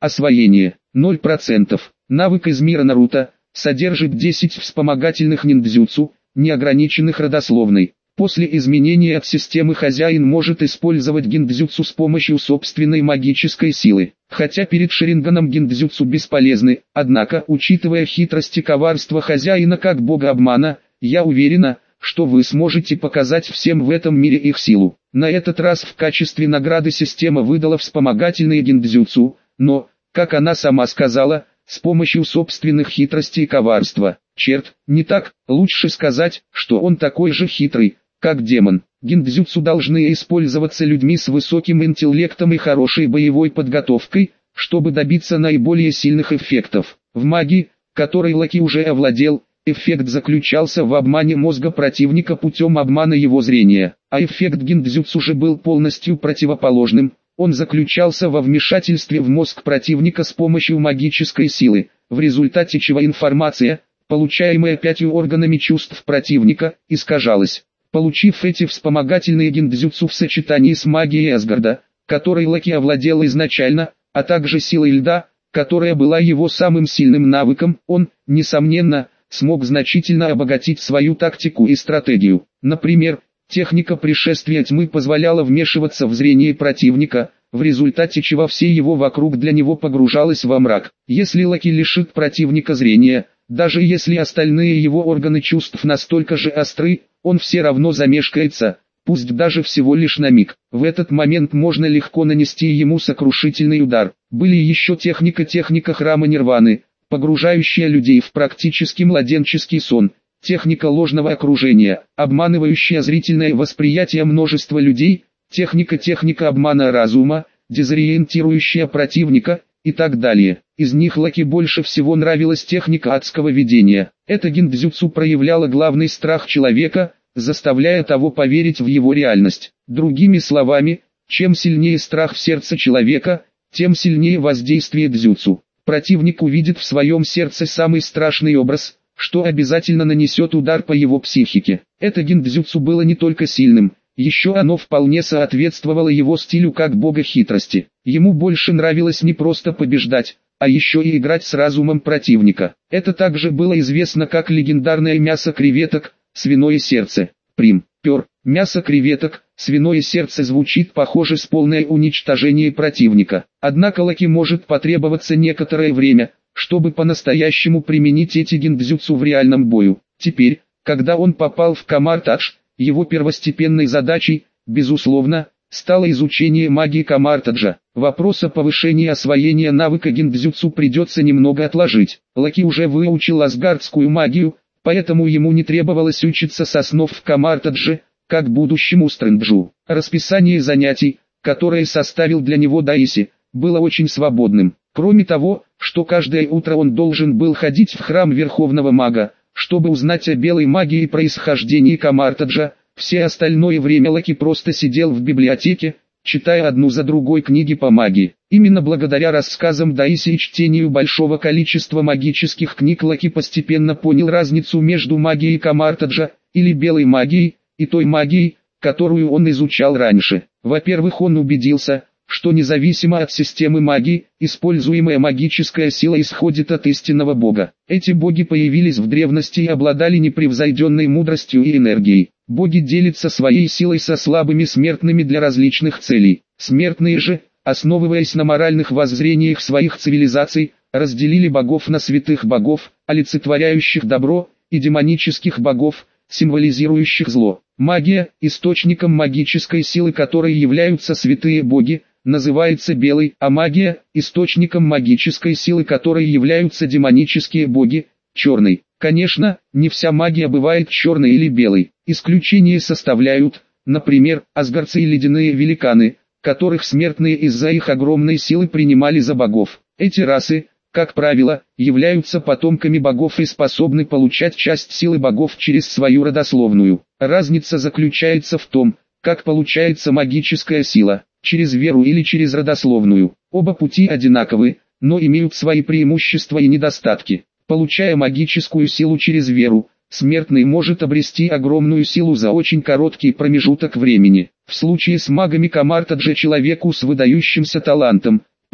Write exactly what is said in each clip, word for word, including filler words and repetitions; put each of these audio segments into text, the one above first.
Освоение – ноль процентов. Навык из мира Наруто содержит десять вспомогательных ниндзюцу, неограниченных родословной. После изменения от системы хозяин может использовать гиндзюцу с помощью собственной магической силы. Хотя перед Шаринганом гиндзюцу бесполезны, однако, учитывая хитрость и коварство хозяина как бога обмана, я уверена, что вы сможете показать всем в этом мире их силу. На этот раз в качестве награды система выдала вспомогательные гиндзюцу, но, как она сама сказала, с помощью собственных хитростей и коварства. Черт, не так, лучше сказать, что он такой же хитрый, как демон. Гиндзюцу должны использоваться людьми с высоким интеллектом и хорошей боевой подготовкой, чтобы добиться наиболее сильных эффектов. В магии, которой Лаки уже овладел, эффект заключался в обмане мозга противника путем обмана его зрения, а эффект гиндзюцу же был полностью противоположным. Он заключался во вмешательстве в мозг противника с помощью магической силы, в результате чего информация, получаемая пятью органами чувств противника, искажалась. Получив эти вспомогательные гиндзюцу в сочетании с магией Асгарда, которой Лаки овладел изначально, а также силой льда, которая была его самым сильным навыком, он, несомненно, смог значительно обогатить свою тактику и стратегию. Например, техника пришествия тьмы позволяла вмешиваться в зрение противника, в результате чего все его вокруг для него погружалось во мрак. Если Лаки лишит противника зрения, даже если остальные его органы чувств настолько же остры, он все равно замешкается, пусть даже всего лишь на миг. В этот момент можно легко нанести ему сокрушительный удар. Были еще техника-техника храма Нирваны, погружающая людей в практически младенческий сон, техника ложного окружения, обманывающая зрительное восприятие множества людей, техника-техника обмана разума, дезориентирующая противника, и так далее. Из них Лаки больше всего нравилась техника адского видения. Эта гиндзюцу проявляла главный страх человека, заставляя того поверить в его реальность. Другими словами, чем сильнее страх в сердце человека, тем сильнее воздействие дзюцу. Противник увидит в своем сердце самый страшный образ, что обязательно нанесет удар по его психике. Это гиндзюцу было не только сильным, еще оно вполне соответствовало его стилю как бога хитрости. Ему больше нравилось не просто побеждать, а еще и играть с разумом противника. Это также было известно как легендарное мясо креветок, свиное сердце. Прим, пер, мясо креветок, свиное сердце звучит похоже с полное уничтожение противника. Однако Лаки может потребоваться некоторое время, чтобы по-настоящему применить эти гиндзюцу в реальном бою. Теперь, когда он попал в Камар-Тадж, его первостепенной задачей, безусловно, стало изучение магии Камар-Таджа. Вопрос о повышении освоения навыка гиндзюцу придется немного отложить. Лаки уже выучил асгардскую магию, поэтому ему не требовалось учиться с основ в Камар-Тадже, как будущему Стрэнджу. Расписание занятий, которое составил для него Даиси, было очень свободным. Кроме того, что каждое утро он должен был ходить в храм Верховного Мага, чтобы узнать о белой магии и происхождении Камар-Таджа, все остальное время Лаки просто сидел в библиотеке, читая одну за другой книги по магии. Именно благодаря рассказам Даиси и чтению большого количества магических книг Лаки постепенно понял разницу между магией Камар-Таджа, или белой магией, и той магией, которую он изучал раньше. Во-первых, он убедился, что независимо от системы магии, используемая магическая сила исходит от истинного бога. Эти боги появились в древности и обладали непревзойденной мудростью и энергией. Боги делятся своей силой со слабыми смертными для различных целей. Смертные же, основываясь на моральных воззрениях своих цивилизаций, разделили богов на святых богов, олицетворяющих добро, и демонических богов, символизирующих зло. Магия, источником магической силы которой являются святые боги, называется белой, а магия, источником магической силы которой являются демонические боги, черной. Конечно, не вся магия бывает черной или белой. Исключения составляют, например, асгардцы и ледяные великаны, которых смертные из-за их огромной силы принимали за богов. Эти расы, как правило, являются потомками богов и способны получать часть силы богов через свою родословную. Разница заключается в том, как получается магическая сила, через веру или через родословную. Оба пути одинаковы, но имеют свои преимущества и недостатки. Получая магическую силу через веру, смертный может обрести огромную силу за очень короткий промежуток времени. В случае с магами Камар-Таджа человеку с выдающимся талантом,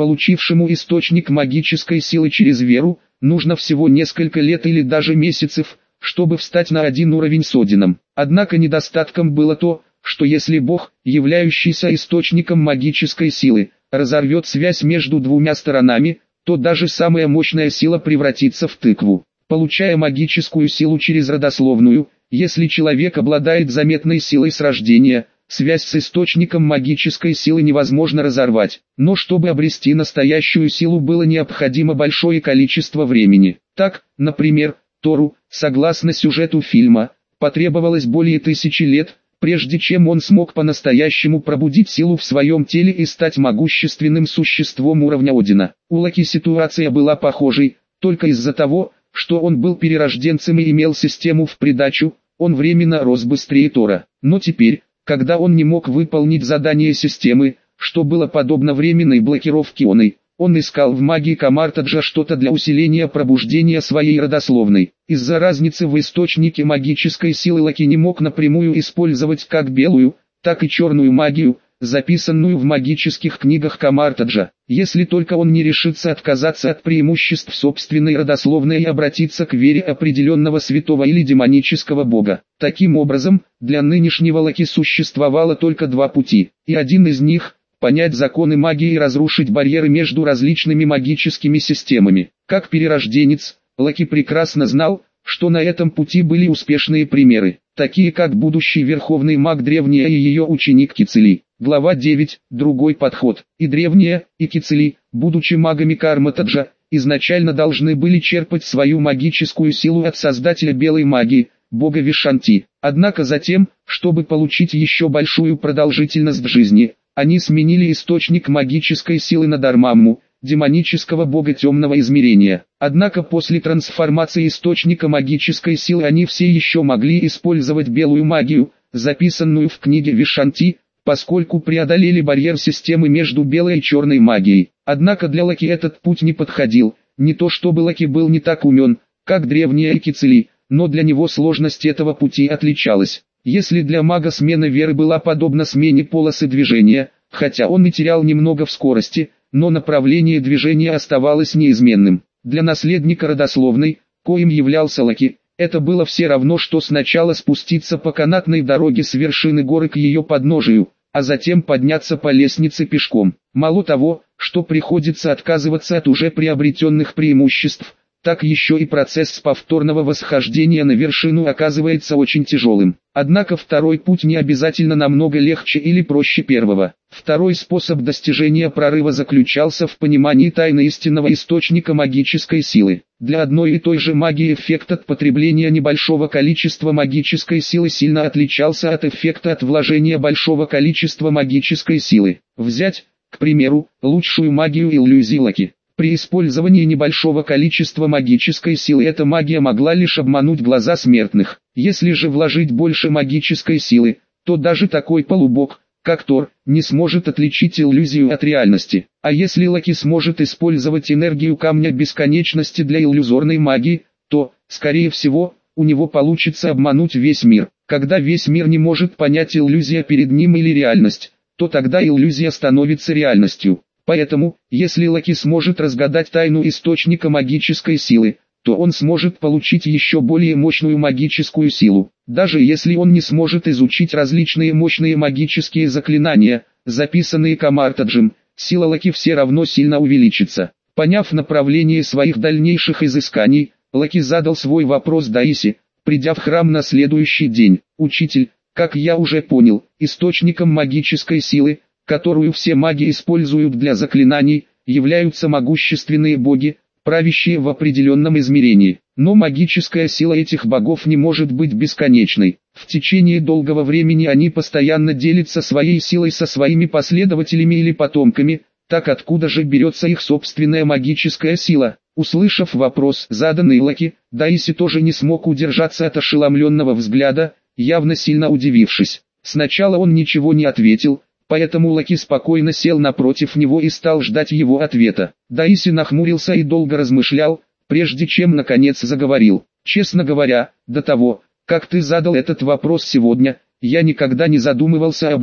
получившему источник магической силы через веру, нужно всего несколько лет или даже месяцев, чтобы встать на один уровень с Одином. Однако недостатком было то, что если Бог, являющийся источником магической силы, разорвет связь между двумя сторонами, то даже самая мощная сила превратится в тыкву. Получая магическую силу через родословную, если человек обладает заметной силой с рождения, связь с источником магической силы невозможно разорвать. Но чтобы обрести настоящую силу, было необходимо большое количество времени. Так, например, Тору, согласно сюжету фильма, потребовалось более тысячи лет, прежде чем он смог по-настоящему пробудить силу в своем теле и стать могущественным существом уровня Одина. У Локи ситуация была похожей, только из-за того, что он был перерожденцем и имел систему в придачу, он временно рос быстрее Тора. Но теперь, когда он не мог выполнить задание системы, что было подобно временной блокировке оной, он искал в магии Камартаджа что-то для усиления пробуждения своей родословной. Из-за разницы в источнике магической силы Локи не мог напрямую использовать как белую, так и черную магию, записанную в магических книгах Камартаджа, если только он не решится отказаться от преимуществ собственной родословной и обратиться к вере определенного святого или демонического бога. Таким образом, для нынешнего Локи существовало только два пути, и один из них – понять законы магии и разрушить барьеры между различными магическими системами. Как перерожденец, Локи прекрасно знал, что на этом пути были успешные примеры, такие как будущий верховный маг Древняя и ее ученик Кицели. Глава девять. Другой подход. И Древняя, и Кицели, будучи магами Камартаджа, изначально должны были черпать свою магическую силу от создателя белой магии, бога Вишанти. Однако затем, чтобы получить еще большую продолжительность жизни, они сменили источник магической силы на Дармамму, демонического бога темного измерения. Однако после трансформации источника магической силы они все еще могли использовать белую магию, записанную в книге Вишанти, поскольку преодолели барьер системы между белой и черной магией. Однако для Локи этот путь не подходил, не то чтобы Локи был не так умен, как Древняя и Кицели, но для него сложность этого пути отличалась. Если для мага смена веры была подобна смене полосы движения, хотя он и терял немного в скорости, но направление движения оставалось неизменным. Для наследника родословной, коим являлся Локи, это было все равно, что сначала спуститься по канатной дороге с вершины горы к ее подножию, а затем подняться по лестнице пешком. Мало того, что приходится отказываться от уже приобретенных преимуществ, так еще и процесс повторного восхождения на вершину оказывается очень тяжелым. Однако второй путь не обязательно намного легче или проще первого. Второй способ достижения прорыва заключался в понимании тайны истинного источника магической силы. Для одной и той же магии эффект от потребления небольшого количества магической силы сильно отличался от эффекта от вложения большого количества магической силы. Взять, к примеру, лучшую магию иллюзий Локи. При использовании небольшого количества магической силы эта магия могла лишь обмануть глаза смертных. Если же вложить больше магической силы, то даже такой полубог, как Тор, не сможет отличить иллюзию от реальности. А если Локи сможет использовать энергию камня бесконечности для иллюзорной магии, то, скорее всего, у него получится обмануть весь мир. Когда весь мир не может понять иллюзия перед ним или реальность, то тогда иллюзия становится реальностью. Поэтому, если Локи сможет разгадать тайну источника магической силы, то он сможет получить еще более мощную магическую силу. Даже если он не сможет изучить различные мощные магические заклинания, записанные Камартаджем, сила Локи все равно сильно увеличится. Поняв направление своих дальнейших изысканий, Локи задал свой вопрос Даисе, придя в храм на следующий день. «Учитель, как я уже понял, источником магической силы, которую все маги используют для заклинаний, являются могущественные боги, правящие в определенном измерении. Но магическая сила этих богов не может быть бесконечной. В течение долгого времени они постоянно делятся своей силой со своими последователями или потомками, так откуда же берется их собственная магическая сила?» Услышав вопрос, заданный Локи, Даиси тоже не смог удержаться от ошеломленного взгляда, явно сильно удивившись. Сначала он ничего не ответил, поэтому Локи спокойно сел напротив него и стал ждать его ответа. Даиси нахмурился и долго размышлял, прежде чем наконец заговорил. «Честно говоря, до того, как ты задал этот вопрос сегодня, я никогда не задумывался об этом.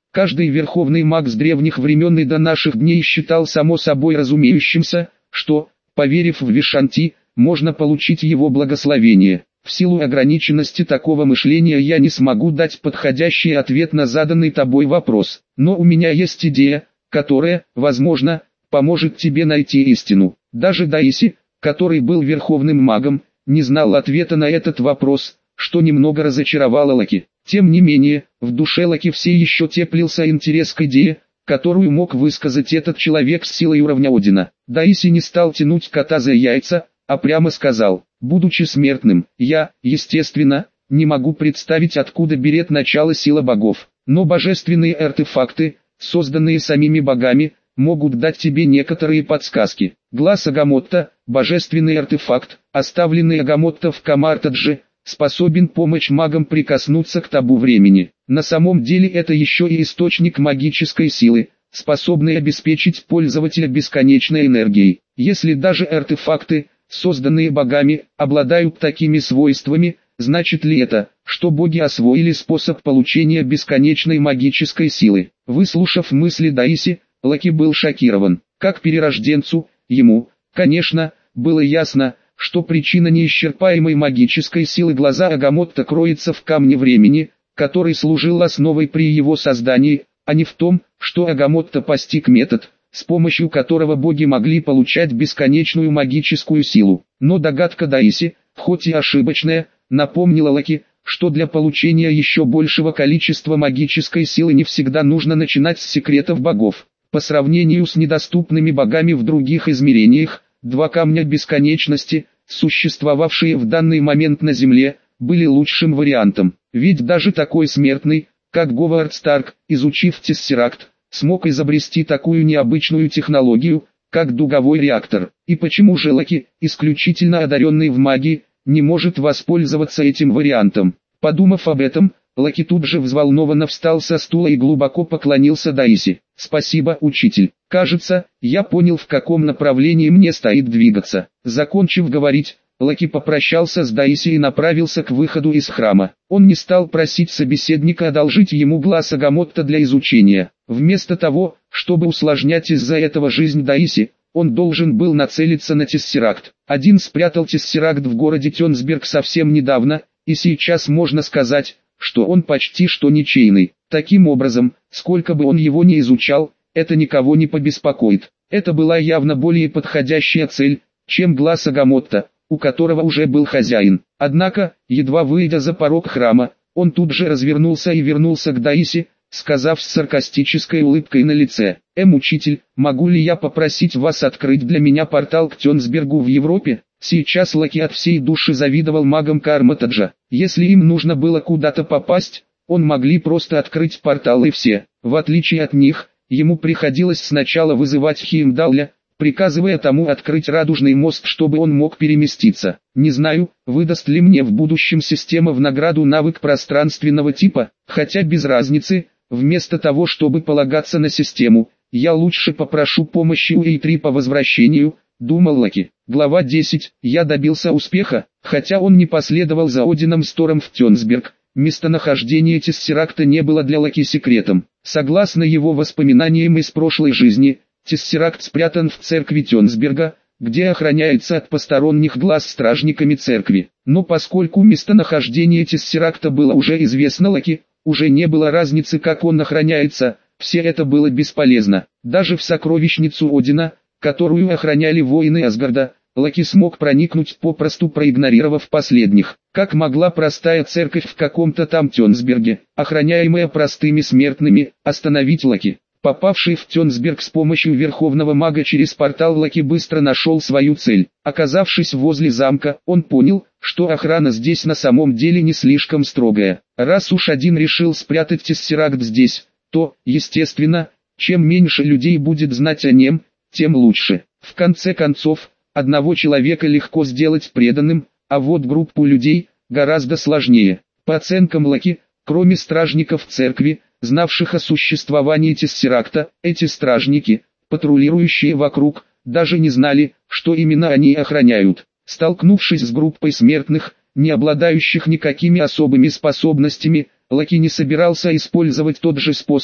Каждый верховный маг с древних времен и до наших дней считал само собой разумеющимся, что, поверив в Вишанти, можно получить его благословение. В силу ограниченности такого мышления я не смогу дать подходящий ответ на заданный тобой вопрос, но у меня есть идея, которая, возможно, поможет тебе найти истину. Даже Даиси, который был верховным магом, не знал ответа на этот вопрос, что немного разочаровало Лаки. Тем не менее, в душе Лаки все еще теплился интерес к идее, которую мог высказать этот человек с силой уровня Одина. Даиси не стал тянуть кота за яйца, а прямо сказал: будучи смертным, я, естественно, не могу представить, откуда берет начало сила богов, но божественные артефакты, созданные самими богами, могут дать тебе некоторые подсказки. Глаз Агамотта, божественный артефакт, оставленный Агамотта в Камартадже, способен помочь магам прикоснуться к табу времени. На самом деле это еще и источник магической силы, способный обеспечить пользователя бесконечной энергией. Если даже артефакты, созданные богами, обладают такими свойствами, значит ли это, что боги освоили способ получения бесконечной магической силы? Выслушав мысли Даиси, Лаки был шокирован. Как перерожденцу, ему, конечно, было ясно, что причина неисчерпаемой магической силы глаза Агамотта кроется в камне времени, который служил основой при его создании, а не в том, что Агамотта постиг метод, с помощью которого боги могли получать бесконечную магическую силу. Но догадка Даиси, хоть и ошибочная, напомнила Лаки, что для получения еще большего количества магической силы не всегда нужно начинать с секретов богов. По сравнению с недоступными богами в других измерениях, два камня бесконечности, существовавшие в данный момент на Земле, были лучшим вариантом. Ведь даже такой смертный, как Говард Старк, изучив Тессеракт, смог изобрести такую необычную технологию, как дуговой реактор. И почему же Лаки, исключительно одаренный в магии, не может воспользоваться этим вариантом? Подумав об этом, Лаки тут же взволнованно встал со стула и глубоко поклонился Даиси. «Спасибо, учитель. Кажется, я понял, в каком направлении мне стоит двигаться». Закончив говорить, Лаки попрощался с Даиси и направился к выходу из храма. Он не стал просить собеседника одолжить ему глаз Агамотта для изучения. Вместо того, чтобы усложнять из-за этого жизнь Даиси, он должен был нацелиться на Тессеракт. Один спрятал Тессеракт в городе Тёнсберг совсем недавно, и сейчас можно сказать, что он почти что ничейный. Таким образом, сколько бы он его ни изучал, это никого не побеспокоит. Это была явно более подходящая цель, чем глаз Агамотта, у которого уже был хозяин. Однако, едва выйдя за порог храма, он тут же развернулся и вернулся к Даиси, сказав с саркастической улыбкой на лице: «Эм, учитель, могу ли я попросить вас открыть для меня портал к Тёнсбергу в Европе?» Сейчас Лаки от всей души завидовал магам Камартаджа. Если им нужно было куда-то попасть, он могли просто открыть портал и все. В отличие от них, ему приходилось сначала вызывать Хеймдалля, приказывая тому открыть радужный мост, чтобы он мог переместиться. Не знаю, выдаст ли мне в будущем система в награду навык пространственного типа, хотя без разницы, вместо того, чтобы полагаться на систему, я лучше попрошу помощи у Эйтри по возвращению, думал Лаки. Глава десять. Я добился успеха, хотя он не последовал за Одином Стором в Тёнсберг. Местонахождение Тессеракта не было для Лаки секретом. Согласно его воспоминаниям из прошлой жизни, Тессеракт спрятан в церкви Тёнсберга, где охраняется от посторонних глаз стражниками церкви. Но поскольку местонахождение Тессеракта было уже известно Лаки, уже не было разницы, как он охраняется, все это было бесполезно. Даже в сокровищницу Одина, которую охраняли воины Асгарда, Лаки смог проникнуть, попросту проигнорировав последних. Как могла простая церковь в каком-то там Тёнсберге, охраняемая простыми смертными, остановить Лаки? Попавший в Тёнсберг с помощью верховного мага через портал, Лаки быстро нашел свою цель. Оказавшись возле замка, он понял, что охрана здесь на самом деле не слишком строгая. Раз уж один решил спрятать Тессеракт здесь, то, естественно, чем меньше людей будет знать о нем, тем лучше. В конце концов, одного человека легко сделать преданным, а вот группу людей гораздо сложнее. По оценкам Лаки, кроме стражников церкви, знавших о существовании Тессеракта, эти стражники, патрулирующие вокруг, даже не знали, что именно они охраняют. Столкнувшись с группой смертных, не обладающих никакими особыми способностями, Лаки не собирался использовать тот же способ,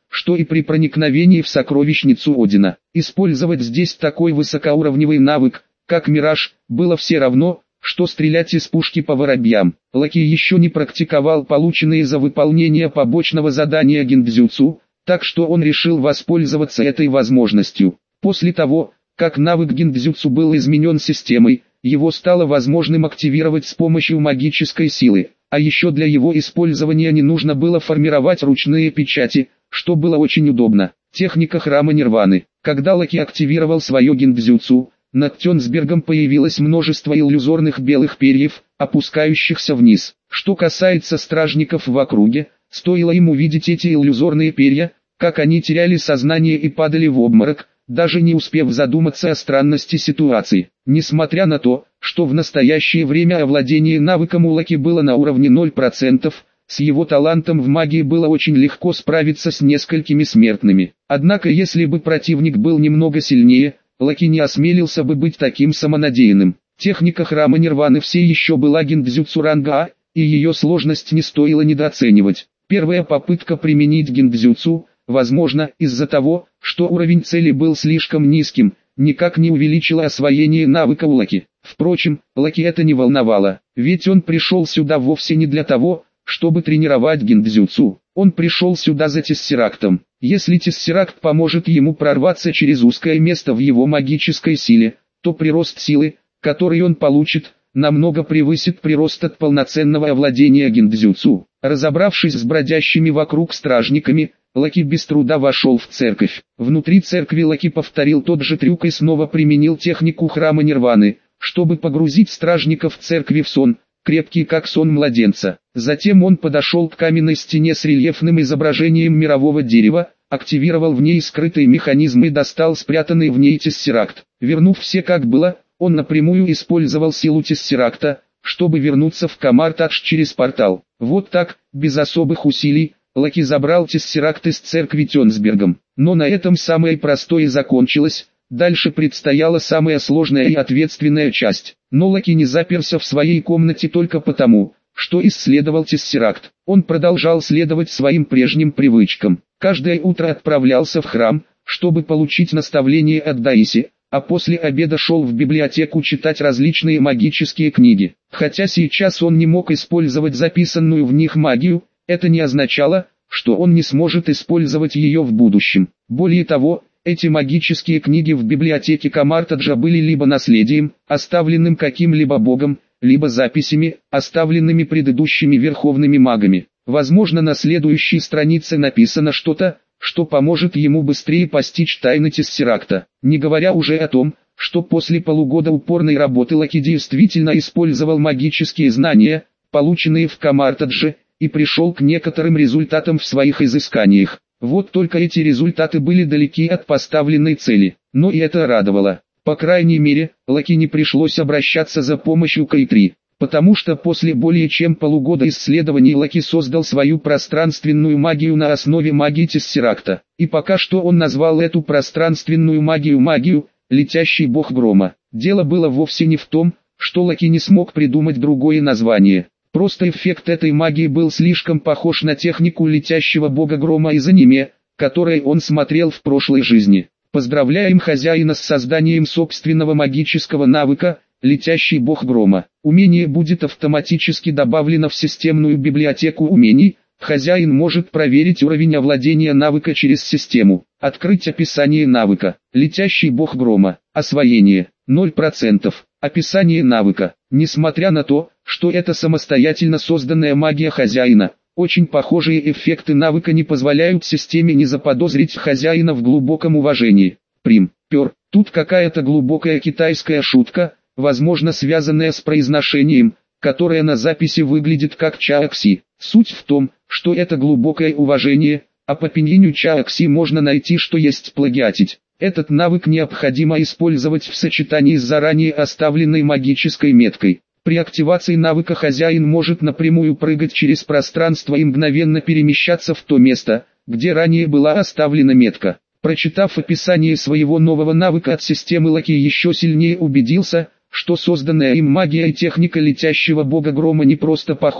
что и при проникновении в сокровищницу Одина. Использовать здесь такой высокоуровневый навык, как Мираж, было все равно, что стрелять из пушки по воробьям. Лаки еще не практиковал полученные за выполнение побочного задания гиндзюцу, так что он решил воспользоваться этой возможностью. После того, как навык гиндзюцу был изменен системой, его стало возможным активировать с помощью магической силы, а еще для его использования не нужно было формировать ручные печати, что было очень удобно. Техника храма Нирваны. Когда Лаки активировал свое гиндзюцу, над Тёнсбергом появилось множество иллюзорных белых перьев, опускающихся вниз. Что касается стражников в округе, стоило им увидеть эти иллюзорные перья, как они теряли сознание и падали в обморок, даже не успев задуматься о странности ситуации. Несмотря на то, что в настоящее время овладение навыком у Лаки было на уровне ноль процентов, с его талантом в магии было очень легко справиться с несколькими смертными. Однако если бы противник был немного сильнее, Лаки не осмелился бы быть таким самонадеянным. Техника храма Нирваны все еще была гиндзюцу ранга А, и ее сложность не стоило недооценивать. Первая попытка применить гиндзюцу, возможно, из-за того, что уровень цели был слишком низким, никак не увеличила освоение навыка у Лаки. Впрочем, Лаки это не волновало, ведь он пришел сюда вовсе не для того, чтобы тренировать гиндзюцу. Он пришел сюда за тессерактом. Если тессеракт поможет ему прорваться через узкое место в его магической силе, то прирост силы, который он получит, намного превысит прирост от полноценного овладения гиндзюцу. Разобравшись с бродящими вокруг стражниками, Лаки без труда вошел в церковь. Внутри церкви Лаки повторил тот же трюк и снова применил технику храма Нирваны, чтобы погрузить стражников церкви в сон, крепкий как сон младенца. Затем он подошел к каменной стене с рельефным изображением мирового дерева, активировал в ней скрытый механизм и достал спрятанный в ней тессеракт. Вернув все как было, он напрямую использовал силу тессеракта, чтобы вернуться в Камар-Тадж через портал. Вот так, без особых усилий, Лаки забрал тессеракт из церкви Тёнсбергом. Но на этом самое простое закончилось. Дальше предстояла самая сложная и ответственная часть. Но Лаки не заперся в своей комнате только потому, что исследовал тессеракт. Он продолжал следовать своим прежним привычкам. Каждое утро отправлялся в храм, чтобы получить наставление от Даиси, а после обеда шел в библиотеку читать различные магические книги. Хотя сейчас он не мог использовать записанную в них магию, это не означало, что он не сможет использовать ее в будущем. Более того, эти магические книги в библиотеке Камар-Таджа были либо наследием, оставленным каким-либо богом, либо записями, оставленными предыдущими верховными магами. Возможно, на следующей странице написано что-то, что поможет ему быстрее постичь тайны тессеракта. Не говоря уже о том, что после полугода упорной работы Лаки действительно использовал магические знания, полученные в Камар-Тадже, и пришел к некоторым результатам в своих изысканиях. Вот только эти результаты были далеки от поставленной цели, но и это радовало. По крайней мере, Лаки не пришлось обращаться за помощью к Ай-три, потому что после более чем полугода исследований Лаки создал свою пространственную магию на основе магии тессеракта. И пока что он назвал эту пространственную магию магию, летящий бог грома. Дело было вовсе не в том, что Лаки не смог придумать другое название. Просто эффект этой магии был слишком похож на технику летящего бога грома из аниме, которое он смотрел в прошлой жизни. Поздравляем хозяина с созданием собственного магического навыка, летящий бог грома. Умение будет автоматически добавлено в системную библиотеку умений. Хозяин может проверить уровень овладения навыка через систему. Открыть описание навыка. Летящий бог грома. Освоение. ноль процентов. Описание навыка. Несмотря на то, что это самостоятельно созданная магия хозяина, очень похожие эффекты навыка не позволяют системе не заподозрить хозяина в глубоком уважении. Прим. Пер. Тут какая-то глубокая китайская шутка, возможно связанная с произношением, которое на записи выглядит как чаакси. Суть в том, что это глубокое уважение, а по пиньиню чаакси можно найти, что есть плагиатить. Этот навык необходимо использовать в сочетании с заранее оставленной магической меткой. При активации навыка хозяин может напрямую прыгать через пространство и мгновенно перемещаться в то место, где ранее была оставлена метка. Прочитав описание своего нового навыка от системы, Лаки еще сильнее убедился, что созданная им магия и техника летящего бога грома не просто похожи,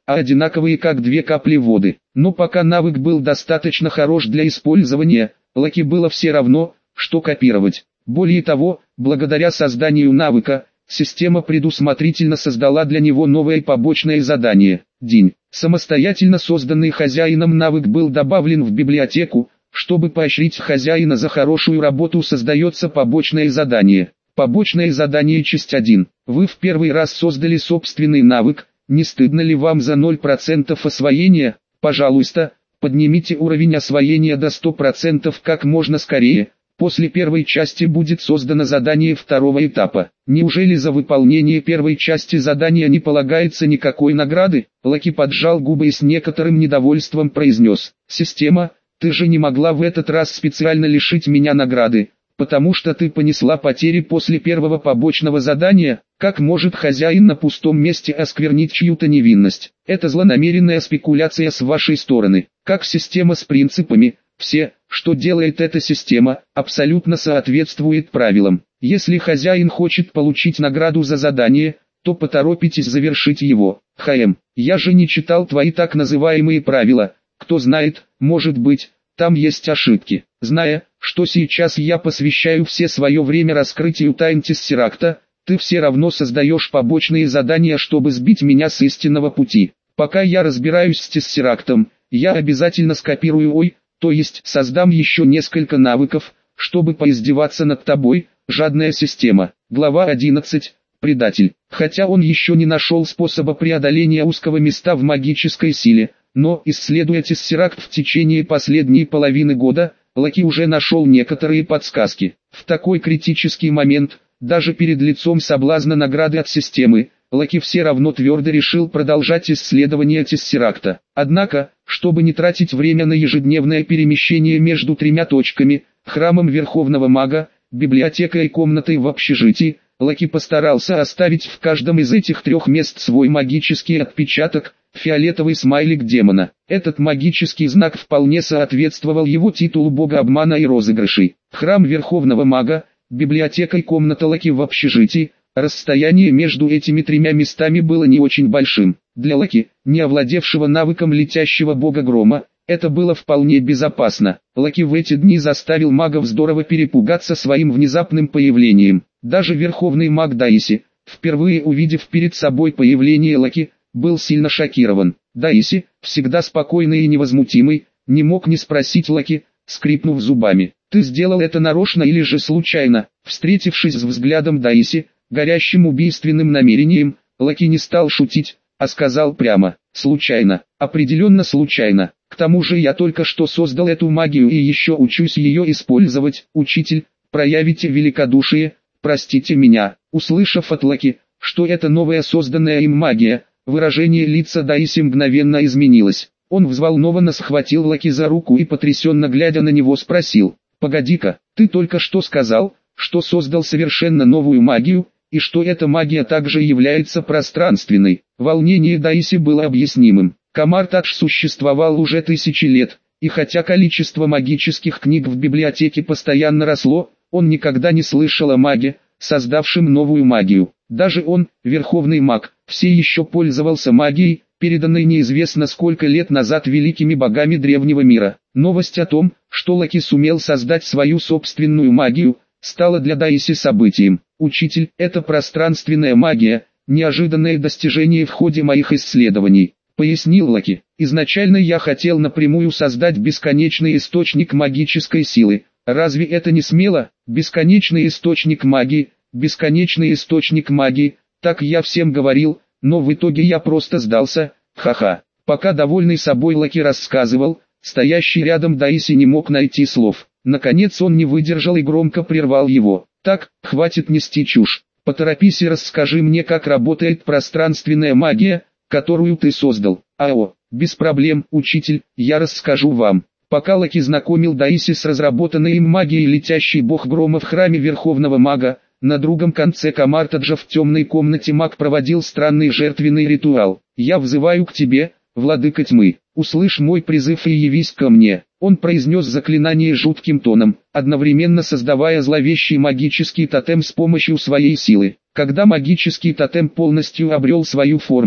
а одинаковые как две капли воды. Но пока навык был достаточно хорош для использования, Лаки было все равно, что копировать. Более того, благодаря созданию навыка, система предусмотрительно создала для него новое побочное задание. День. Самостоятельно созданный хозяином навык был добавлен в библиотеку. Чтобы поощрить хозяина за хорошую работу, создается побочное задание. Побочное задание часть один. Вы в первый раз создали собственный навык. Не стыдно ли вам за ноль процентов освоения? Пожалуйста, поднимите уровень освоения до ста процентов как можно скорее. После первой части будет создано задание второго этапа. Неужели за выполнение первой части задания не полагается никакой награды? Лаки поджал губы и с некоторым недовольством произнес: «Система, ты же не могла в этот раз специально лишить меня награды, потому что ты понесла потери после первого побочного задания. Как может хозяин на пустом месте осквернить чью-то невинность? Это злонамеренная спекуляция с вашей стороны. Как система с принципами, все, что делает эта система, абсолютно соответствует правилам. Если хозяин хочет получить награду за задание, то поторопитесь завершить его. ХМ, я же не читал твои так называемые правила. Кто знает, может быть, там есть ошибки. Зная, что сейчас я посвящаю все свое время раскрытию тайн Тессеракта, ты все равно создаешь побочные задания, чтобы сбить меня с истинного пути. Пока я разбираюсь с Тессерактом, я обязательно скопирую ой, то есть создам еще несколько навыков, чтобы поиздеваться над тобой, жадная система. Глава одиннадцать. Предатель. Хотя он еще не нашел способа преодоления узкого места в магической силе, но, исследуя Тессеракт в течение последней половины года, Лаки уже нашел некоторые подсказки. В такой критический момент, даже перед лицом соблазна награды от системы, Лаки все равно твердо решил продолжать исследование Тессеракта. Однако, чтобы не тратить время на ежедневное перемещение между тремя точками, храмом Верховного Мага, библиотекой и комнатой в общежитии, Лаки постарался оставить в каждом из этих трех мест свой магический отпечаток, фиолетовый смайлик демона. Этот магический знак вполне соответствовал его титулу бога обмана и розыгрышей. Храм Верховного Мага, библиотека и комната Лаки в общежитии. Расстояние между этими тремя местами было не очень большим. Для Лаки, не овладевшего навыком летящего бога грома, это было вполне безопасно. Лаки в эти дни заставил магов здорово перепугаться своим внезапным появлением. Даже верховный маг Даиси, впервые увидев перед собой появление Лаки, был сильно шокирован. Даиси, всегда спокойный и невозмутимый, не мог не спросить Лаки, скрипнув зубами: «Ты сделал это нарочно или же случайно?» Встретившись с взглядом Даиси, горящим убийственным намерением, Лаки не стал шутить, а сказал прямо: «Случайно, определенно случайно. К тому же я только что создал эту магию и еще учусь ее использовать. Учитель, проявите великодушие, простите меня». Услышав от Лаки, что это новая созданная им магия, выражение лица Даиси мгновенно изменилось. Он взволнованно схватил Лаки за руку и, потрясенно глядя на него, спросил: «Погоди-ка, ты только что сказал, что создал совершенно новую магию, и что эта магия также является пространственной?» Волнение Даиси было объяснимым. Камар-Тадж существовал уже тысячи лет, и хотя количество магических книг в библиотеке постоянно росло, он никогда не слышал о маге, создавшем новую магию. Даже он, верховный маг, все еще пользовался магией, переданной неизвестно сколько лет назад великими богами древнего мира. Новость о том, что Лаки сумел создать свою собственную магию, стала для Даиси событием. «Учитель, это пространственная магия, неожиданное достижение в ходе моих исследований», — пояснил Лаки. «Изначально я хотел напрямую создать бесконечный источник магической силы. Разве это не смело? Бесконечный источник магии, бесконечный источник магии, так я всем говорил, но в итоге я просто сдался, ха-ха». Пока довольный собой Лаки рассказывал, стоящий рядом Даиси не мог найти слов. Наконец он не выдержал и громко прервал его. «Так, хватит нести чушь. Поторопись и расскажи мне, как работает пространственная магия, которую ты создал». «Ао, без проблем, учитель, я расскажу вам». Пока Лаки знакомил Даиси с разработанной им магией летящий бог грома в храме Верховного Мага, на другом конце Камар-Таджа в темной комнате маг проводил странный жертвенный ритуал. «Я взываю к тебе, владыка тьмы, услышь мой призыв и явись ко мне». Он произнес заклинание жутким тоном, одновременно создавая зловещий магический тотем с помощью своей силы. Когда магический тотем полностью обрел свою форму,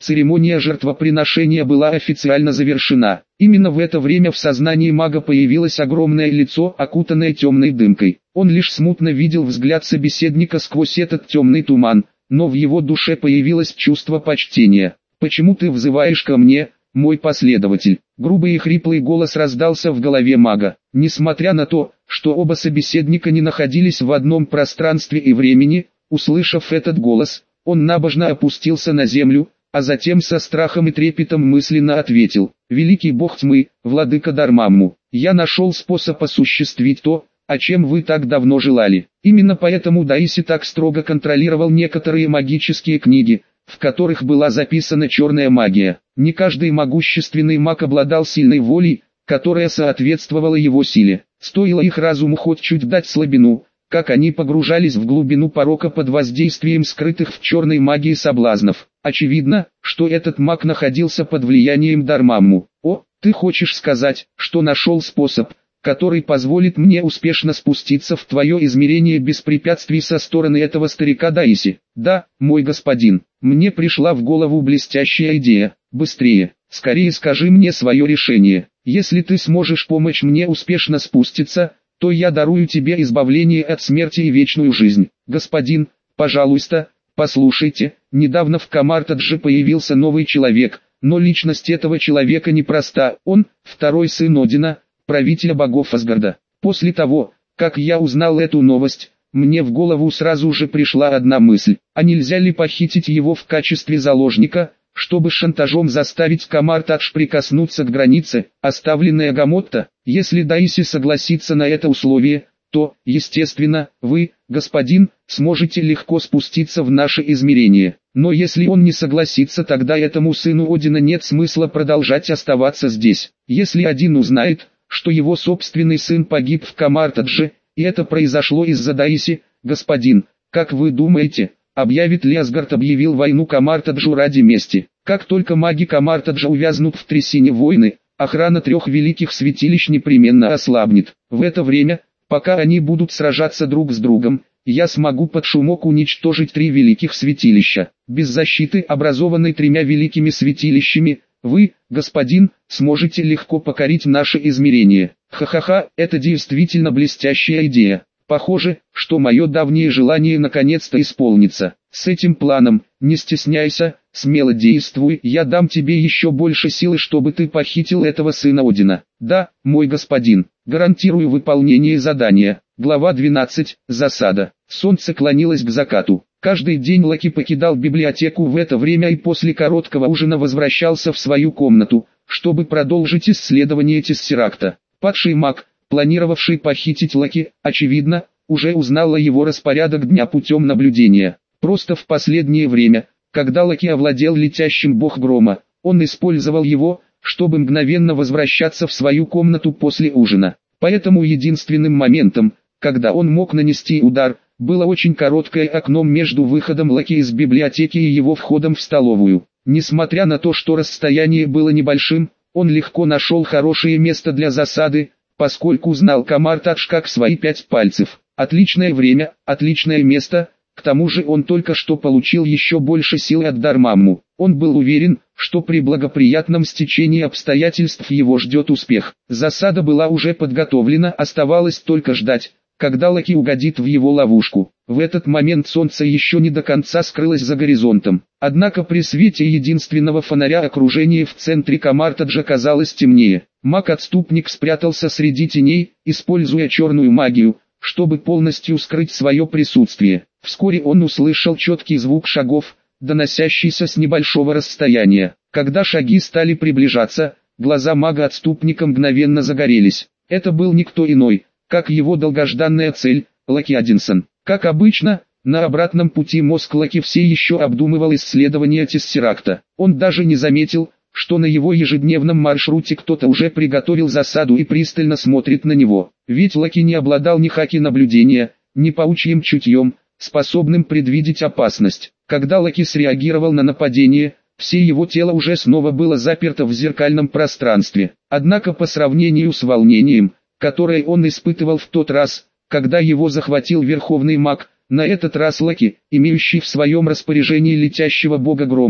Церемония жертвоприношения была официально завершена. Именно в это время в сознании мага появилось огромное лицо, окутанное темной дымкой. Он лишь смутно видел взгляд собеседника сквозь этот темный туман, но в его душе появилось чувство почтения. «Почему ты взываешь ко мне, мой последователь?» Грубый и хриплый голос раздался в голове мага. Несмотря на то, что оба собеседника не находились в одном пространстве и времени, услышав этот голос, он набожно опустился на землю, а затем со страхом и трепетом мысленно ответил: «Великий бог тьмы, владыка Дармамму, я нашел способ осуществить то, о чем вы так давно желали». Именно поэтому Даиси так строго контролировал некоторые магические книги, в которых была записана черная магия. Не каждый могущественный маг обладал сильной волей, которая соответствовала его силе. Стоило их разуму хоть чуть дать слабину, как они погружались в глубину порока под воздействием скрытых в черной магии соблазнов. Очевидно, что этот маг находился под влиянием Дармамму. «О, ты хочешь сказать, что нашел способ, который позволит мне успешно спуститься в твое измерение без препятствий со стороны этого старика Даиси?» «Да, мой господин, мне пришла в голову блестящая идея. Быстрее, скорее скажи мне свое решение. Если ты сможешь помочь мне успешно спуститься, то я дарую тебе избавление от смерти и вечную жизнь». «Господин, пожалуйста, послушайте, недавно в Камар-Тадже появился новый человек, но личность этого человека непроста. Он – второй сын Одина, правителя богов Асгарда. После того, как я узнал эту новость, мне в голову сразу же пришла одна мысль: а нельзя ли похитить его в качестве заложника, чтобы шантажом заставить Камар-Тадж прикоснуться к границе, оставленной Агамотто? Если Даиси согласится на это условие, то, естественно, вы, господин, сможете легко спуститься в наше измерение. Но если он не согласится, тогда этому сыну Одина нет смысла продолжать оставаться здесь. Если один узнает, что его собственный сын погиб в Камар-Тадже, и это произошло из-за Даиси, господин, как вы думаете, объявит ли Асгард объявил войну Камар-Таджу ради мести? Как только маги Камар-Таджа увязнут в трясине войны, охрана трех великих святилищ непременно ослабнет. В это время, пока они будут сражаться друг с другом, я смогу под шумок уничтожить три великих святилища. Без защиты, образованной тремя великими святилищами, вы, господин, сможете легко покорить наше измерение. Ха-ха-ха, это действительно блестящая идея. Похоже, что мое давнее желание наконец-то исполнится. С этим планом, не стесняйся, смело действуй, я дам тебе еще больше силы, чтобы ты похитил этого сына Одина. Да, мой господин, гарантирую выполнение задания. Глава двенадцать. Засада. Солнце клонилось к закату. Каждый день Лаки покидал библиотеку в это время и после короткого ужина возвращался в свою комнату, чтобы продолжить исследование Тессеракта. Падший маг, планировавший похитить Лаки, очевидно, уже узнал о его распорядок дня путем наблюдения. Просто в последнее время, когда Лаки овладел летящим бог грома, он использовал его, чтобы мгновенно возвращаться в свою комнату после ужина. Поэтому единственным моментом, когда он мог нанести удар, было очень короткое окно между выходом Лаки из библиотеки и его входом в столовую. Несмотря на то, что расстояние было небольшим, он легко нашел хорошее место для засады, поскольку знал Камар-Тадж как свои пять пальцев. Отличное время, отличное место, к тому же он только что получил еще больше сил от Дармамму. Он был уверен, что при благоприятном стечении обстоятельств его ждет успех. Засада была уже подготовлена, оставалось только ждать, когда Лаки угодит в его ловушку. В этот момент солнце еще не до конца скрылось за горизонтом. Однако при свете единственного фонаря окружение в центре Камар-Таджа казалось темнее. Маг-отступник спрятался среди теней, используя черную магию, чтобы полностью скрыть свое присутствие. Вскоре он услышал четкий звук шагов, доносящийся с небольшого расстояния. Когда шаги стали приближаться, глаза мага-отступника мгновенно загорелись. Это был никто иной, как его долгожданная цель, Лаки Одинсон. Как обычно, на обратном пути мозг Лаки все еще обдумывал исследование Тессеракта. Он даже не заметил, что на его ежедневном маршруте кто-то уже приготовил засаду и пристально смотрит на него. Ведь Лаки не обладал ни хаки наблюдения, ни паучьим чутьем, способным предвидеть опасность. Когда Лаки среагировал на нападение, все его тело уже снова было заперто в зеркальном пространстве. Однако по сравнению с волнением, которое он испытывал в тот раз, когда его захватил Верховный Маг, на этот раз Лаки, имеющий в своем распоряжении летящего бога грома,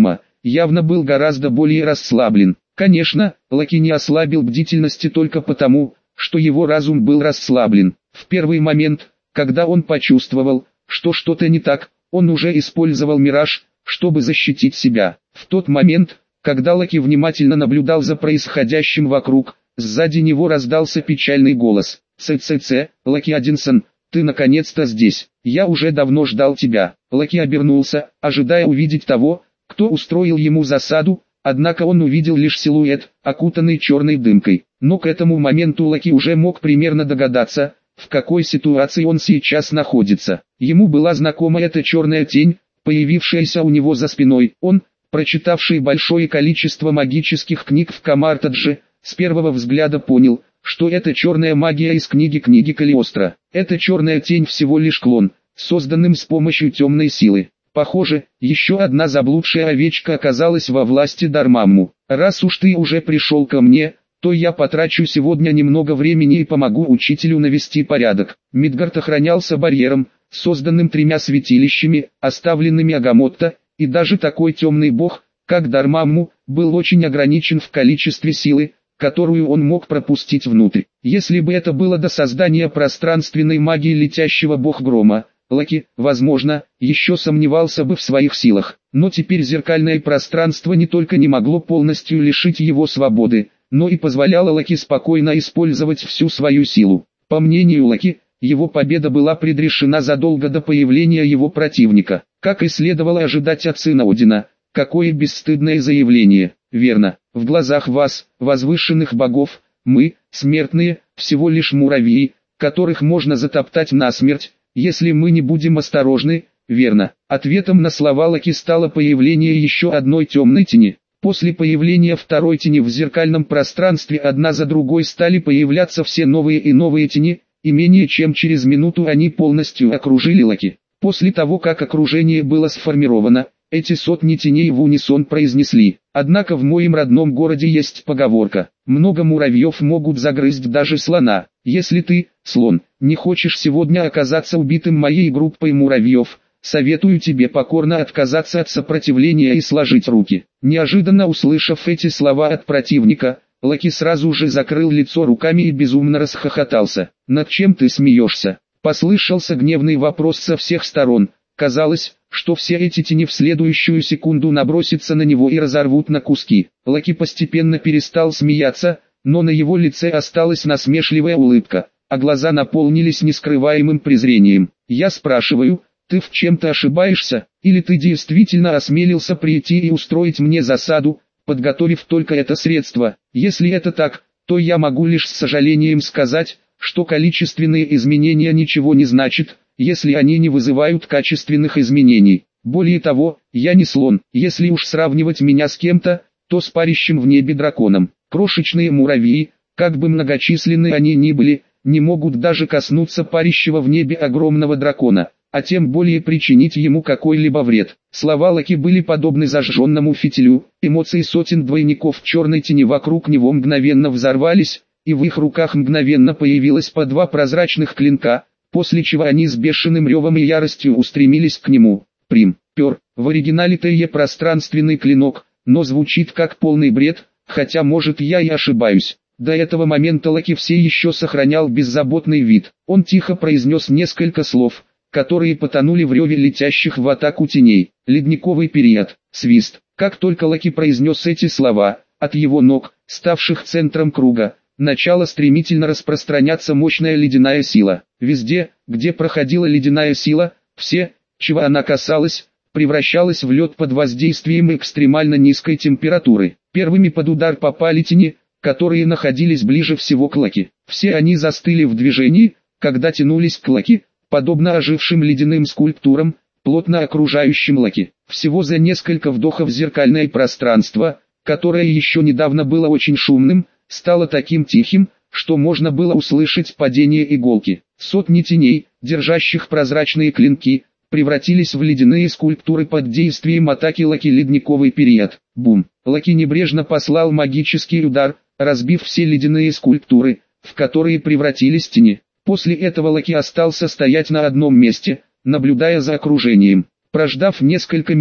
явно был гораздо более расслаблен. Конечно, Лаки не ослабил бдительности только потому, что его разум был расслаблен. В первый момент, когда он почувствовал, что что-то не так, он уже использовал мираж, чтобы защитить себя. В тот момент, когда Лаки внимательно наблюдал за происходящим вокруг, сзади него раздался печальный голос. «Ц-ц-ц, Лаки Одинсон, ты наконец-то здесь. Я уже давно ждал тебя». Лаки обернулся, ожидая увидеть того, кто устроил ему засаду, однако он увидел лишь силуэт, окутанный черной дымкой. Но к этому моменту Лаки уже мог примерно догадаться, в какой ситуации он сейчас находится. Ему была знакома эта черная тень, появившаяся у него за спиной. Он, прочитавший большое количество магических книг в Камартадже, с первого взгляда понял, что это черная магия из книги книги Калиостро. Эта черная тень всего лишь клон, созданным с помощью темной силы. Похоже, еще одна заблудшая овечка оказалась во власти Дармамму. «Раз уж ты уже пришел ко мне, то я потрачу сегодня немного времени и помогу учителю навести порядок». Мидгард охранялся барьером, созданным тремя святилищами, оставленными Агамотто, и даже такой темный бог, как Дармамму, был очень ограничен в количестве силы, которую он мог пропустить внутрь. Если бы это было до создания пространственной магии летящего бог грома, Лаки, возможно, еще сомневался бы в своих силах. Но теперь зеркальное пространство не только не могло полностью лишить его свободы, но и позволяло Лаки спокойно использовать всю свою силу. По мнению Лаки, его победа была предрешена задолго до появления его противника. Как и следовало ожидать от сына Одина, какое бесстыдное заявление. Верно, в глазах вас, возвышенных богов, мы, смертные, всего лишь муравьи, которых можно затоптать насмерть, если мы не будем осторожны. Верно. Ответом на слова Лаки стало появление еще одной темной тени. После появления второй тени в зеркальном пространстве одна за другой стали появляться все новые и новые тени, и менее чем через минуту они полностью окружили Лаки. После того, как окружение было сформировано, эти сотни теней в унисон произнесли: «Однако в моем родном городе есть поговорка: много муравьев могут загрызть даже слона. Если ты, слон, не хочешь сегодня оказаться убитым моей группой муравьев, советую тебе покорно отказаться от сопротивления и сложить руки». Неожиданно услышав эти слова от противника, Лаки сразу же закрыл лицо руками и безумно расхохотался. «Над чем ты смеешься?» Послышался гневный вопрос со всех сторон. Казалось, что все эти тени в следующую секунду набросятся на него и разорвут на куски. Лаки постепенно перестал смеяться, но на его лице осталась насмешливая улыбка, а глаза наполнились нескрываемым презрением. «Я спрашиваю, ты в чем-то ошибаешься, или ты действительно осмелился прийти и устроить мне засаду, подготовив только это средство? Если это так, то я могу лишь с сожалением сказать, что количественные изменения ничего не значат, если они не вызывают качественных изменений. Более того, я не слон. Если уж сравнивать меня с кем-то, то с парящим в небе драконом. Крошечные муравьи, как бы многочисленны они ни были, не могут даже коснуться парящего в небе огромного дракона, а тем более причинить ему какой-либо вред». Слова Лаки были подобны зажженному фитилю, эмоции сотен двойников черной тени вокруг него мгновенно взорвались, и в их руках мгновенно появилось по два прозрачных клинка, после чего они с бешеным ревом и яростью устремились к нему. Прим, пер, в оригинале Т.Е. пространственный клинок, но звучит как полный бред, хотя может я и ошибаюсь. До этого момента Лаки все еще сохранял беззаботный вид. Он тихо произнес несколько слов, которые потонули в реве летящих в атаку теней. Ледниковый период, свист. Как только Лаки произнес эти слова, от его ног, ставших центром круга, начала стремительно распространяться мощная ледяная сила. Везде, где проходила ледяная сила, все, чего она касалась, превращалась в лед под воздействием экстремально низкой температуры. Первыми под удар попали тени, которые находились ближе всего к Лаки. Все они застыли в движении, когда тянулись к Лаки, подобно ожившим ледяным скульптурам, плотно окружающим Лаки. Всего за несколько вдохов зеркальное пространство, которое еще недавно было очень шумным, стало таким тихим, что можно было услышать падение иголки. Сотни теней, держащих прозрачные клинки, превратились в ледяные скульптуры под действием атаки Лаки. Ледниковый период. Бум! Лаки небрежно послал магический удар, разбив все ледяные скульптуры, в которые превратились тени. После этого Лаки остался стоять на одном месте, наблюдая за окружением. Прождав несколько минут,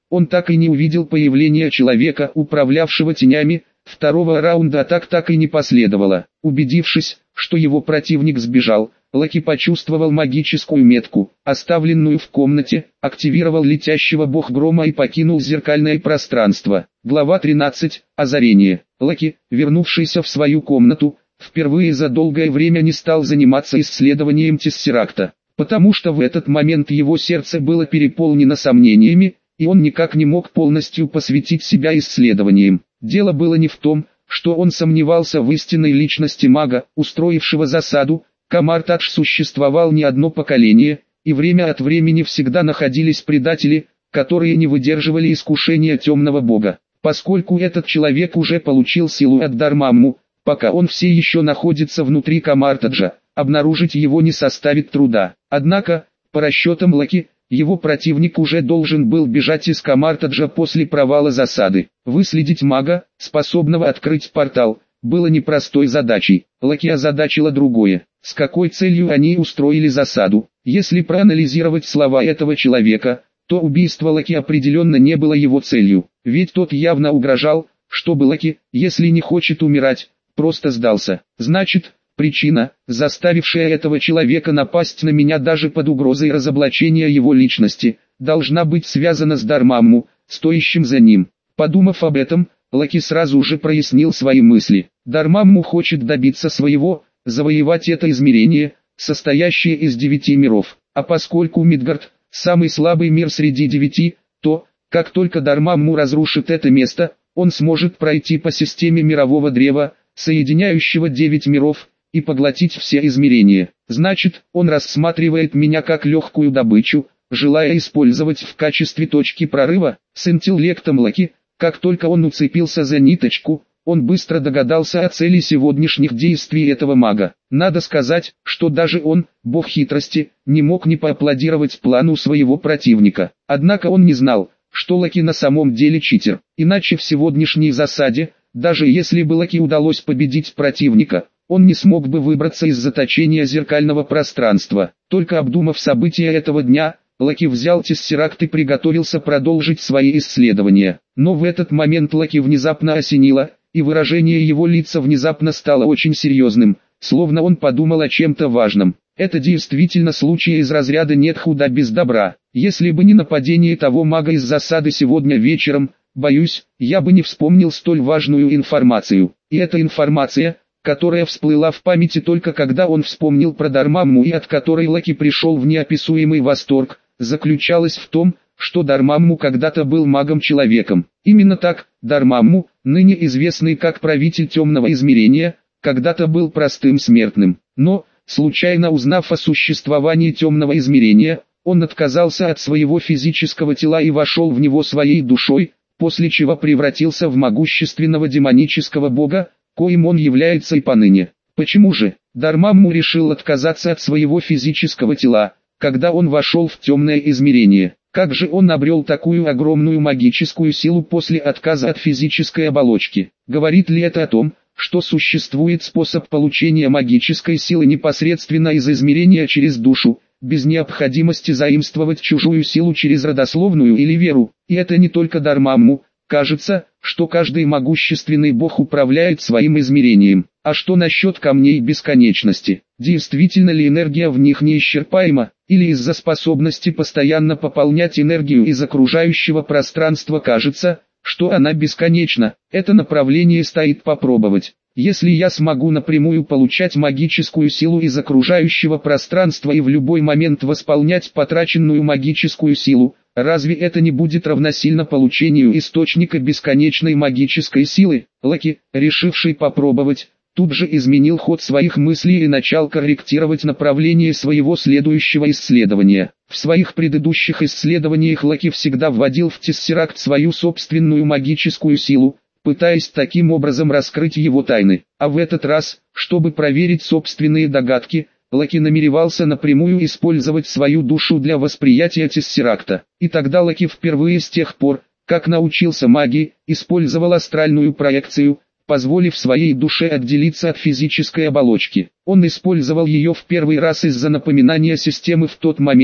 он так и не увидел появления человека, управлявшего тенями. Второго раунда атак так и не последовало. Убедившись, что его противник сбежал, Локи почувствовал магическую метку, оставленную в комнате, активировал летящего бог грома и покинул зеркальное пространство. Глава тринадцать. Озарение. Локи, вернувшийся в свою комнату, впервые за долгое время не стал заниматься исследованием Тессеракта, потому что в этот момент его сердце было переполнено сомнениями, и он никак не мог полностью посвятить себя исследованиям. Дело было не в том, что он сомневался в истинной личности мага, устроившего засаду. Камар-Тадж существовал не одно поколение, и время от времени всегда находились предатели, которые не выдерживали искушения темного бога. Поскольку этот человек уже получил силу от Дармамму, пока он все еще находится внутри Камар-Таджа, обнаружить его не составит труда. Однако, по расчетам Локи, его противник уже должен был бежать из Камар-Таджа после провала засады. Выследить мага, способного открыть портал, было непростой задачей. Локи озадачило другое. С какой целью они устроили засаду? Если проанализировать слова этого человека, то убийство Локи определенно не было его целью. Ведь тот явно угрожал, чтобы Локи, если не хочет умирать, просто сдался. Значит, причина, заставившая этого человека напасть на меня даже под угрозой разоблачения его личности, должна быть связана с Дармамму, стоящим за ним. Подумав об этом, Локи сразу же прояснил свои мысли. Дармамму хочет добиться своего, завоевать это измерение, состоящее из девяти миров. А поскольку Мидгард – самый слабый мир среди девяти, то, как только Дармамму разрушит это место, он сможет пройти по системе мирового древа, соединяющего девять миров, и поглотить все измерения. Значит, он рассматривает меня как легкую добычу, желая использовать в качестве точки прорыва. С интеллектом Локи, как только он уцепился за ниточку, он быстро догадался о цели сегодняшних действий этого мага. Надо сказать, что даже он, бог хитрости, не мог не поаплодировать плану своего противника. Однако он не знал, что Локи на самом деле читер. Иначе в сегодняшней засаде, даже если бы Локи удалось победить противника, он не смог бы выбраться из заточения зеркального пространства. Только обдумав события этого дня, Локи взял Тессеракт и приготовился продолжить свои исследования. Но в этот момент Локи внезапно осенило, и выражение его лица внезапно стало очень серьезным, словно он подумал о чем-то важном. Это действительно случай из разряда «нет худа без добра». Если бы не нападение того мага из засады сегодня вечером, боюсь, я бы не вспомнил столь важную информацию. И эта информация, которая всплыла в памяти только когда он вспомнил про Дармамму и от которой Локи пришел в неописуемый восторг, заключалась в том, что Дармамму когда-то был магом-человеком. Именно так, Дармамму, ныне известный как правитель темного измерения, когда-то был простым смертным. Но, случайно узнав о существовании темного измерения, он отказался от своего физического тела и вошел в него своей душой, после чего превратился в могущественного демонического бога, коим он является и поныне. Почему же Дармамму решил отказаться от своего физического тела, когда он вошел в темное измерение? Как же он обрел такую огромную магическую силу после отказа от физической оболочки? Говорит ли это о том, что существует способ получения магической силы непосредственно из измерения через душу, без необходимости заимствовать чужую силу через родословную или веру? И это не только Дармамму. Кажется, что каждый могущественный бог управляет своим измерением. А что насчет камней бесконечности? Действительно ли энергия в них неисчерпаема, или из-за способности постоянно пополнять энергию из окружающего пространства кажется, что она бесконечна? Это направление стоит попробовать. Если я смогу напрямую получать магическую силу из окружающего пространства и в любой момент восполнять потраченную магическую силу, разве это не будет равносильно получению источника бесконечной магической силы? Локи, решивший попробовать, тут же изменил ход своих мыслей и начал корректировать направление своего следующего исследования. В своих предыдущих исследованиях Локи всегда вводил в Тессеракт свою собственную магическую силу, пытаясь таким образом раскрыть его тайны. А в этот раз, чтобы проверить собственные догадки, Локи намеревался напрямую использовать свою душу для восприятия Тессеракта. И тогда Локи впервые с тех пор, как научился магии, использовал астральную проекцию, позволив своей душе отделиться от физической оболочки. Он использовал ее в первый раз из-за напоминания системы в тот момент,